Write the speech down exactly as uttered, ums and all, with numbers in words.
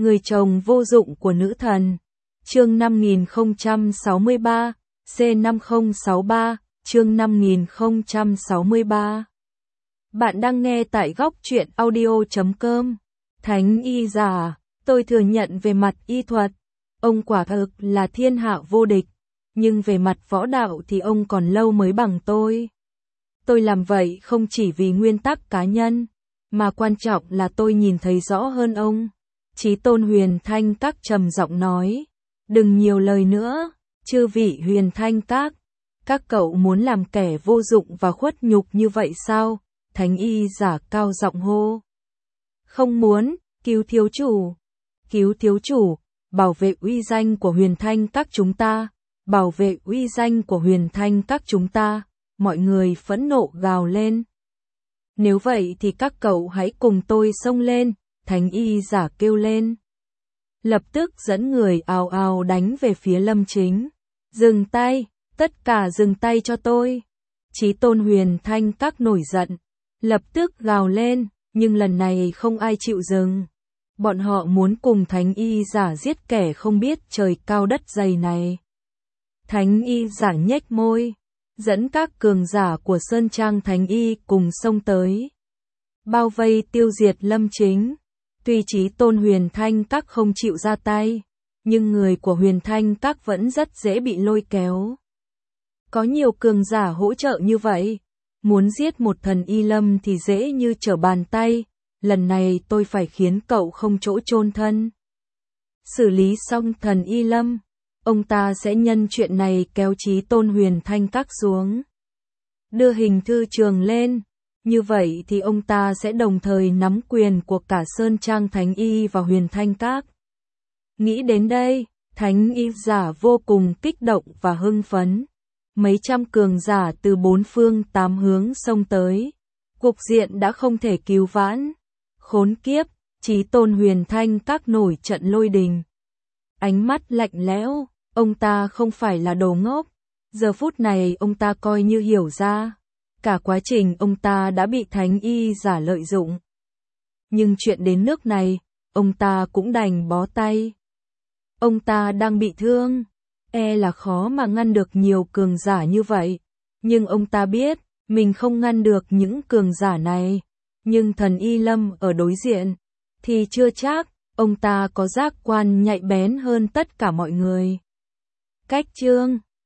Người chồng vô dụng của nữ thần. Chương năm nghìn không trăm sáu mươi ba, C năm không sáu ba, chương năm nghìn không trăm sáu mươi ba. Bạn đang nghe tại góc truyện audio chấm com. Thánh y giả, tôi thừa nhận về mặt y thuật, ông quả thực là thiên hạ vô địch, nhưng về mặt võ đạo thì ông còn lâu mới bằng tôi. Tôi làm vậy không chỉ vì nguyên tắc cá nhân, mà quan trọng là tôi nhìn thấy rõ hơn ông. Chí Tôn Huyền Thanh Các trầm giọng nói, đừng nhiều lời nữa, chư vị Huyền Thanh Các, các cậu muốn làm kẻ vô dụng và khuất nhục như vậy sao? Thánh y giả cao giọng hô. Không muốn, cứu thiếu chủ, cứu thiếu chủ, bảo vệ uy danh của Huyền Thanh Các chúng ta, bảo vệ uy danh của Huyền Thanh Các chúng ta, mọi người phẫn nộ gào lên. Nếu vậy thì các cậu hãy cùng tôi xông lên, thánh y giả kêu lên. Lập tức dẫn người ào ào đánh về phía Lâm Chính. Dừng tay, tất cả dừng tay cho tôi. Chí Tôn Huyền Thanh Các nổi giận, lập tức gào lên, nhưng lần này không ai chịu dừng. Bọn họ muốn cùng thánh y giả giết kẻ không biết trời cao đất dày này. Thánh y giả nhếch môi, dẫn các cường giả của Sơn Trang Thánh y cùng xông tới. Bao vây tiêu diệt Lâm Chính. Tuy Chí Tôn Huyền Thanh Các không chịu ra tay, nhưng người của Huyền Thanh Các vẫn rất dễ bị lôi kéo. Có nhiều cường giả hỗ trợ như vậy, muốn giết một thần y Lâm thì dễ như trở bàn tay, lần này tôi phải khiến cậu không chỗ chôn thân. Xử lý xong thần y Lâm, ông ta sẽ nhân chuyện này kéo Chí Tôn Huyền Thanh Các xuống. Đưa hình thư trường lên. Như vậy thì ông ta sẽ đồng thời nắm quyền của cả Sơn Trang Thánh y và Huyền Thanh Các. Nghĩ đến đây, Thánh y giả vô cùng kích động và hưng phấn. Mấy trăm cường giả từ bốn phương tám hướng xông tới. Cục diện đã không thể cứu vãn. Khốn kiếp, Chí Tôn Huyền Thanh Các nổi trận lôi đình. Ánh mắt lạnh lẽo, ông ta không phải là đồ ngốc. Giờ phút này ông ta coi như hiểu ra. Cả quá trình ông ta đã bị thánh y giả lợi dụng. Nhưng chuyện đến nước này, ông ta cũng đành bó tay. Ông ta đang bị thương, e là khó mà ngăn được nhiều cường giả như vậy. Nhưng ông ta biết, mình không ngăn được những cường giả này. Nhưng thần y Lâm ở đối diện, thì chưa chắc, ông ta có giác quan nhạy bén hơn tất cả mọi người. Cách chương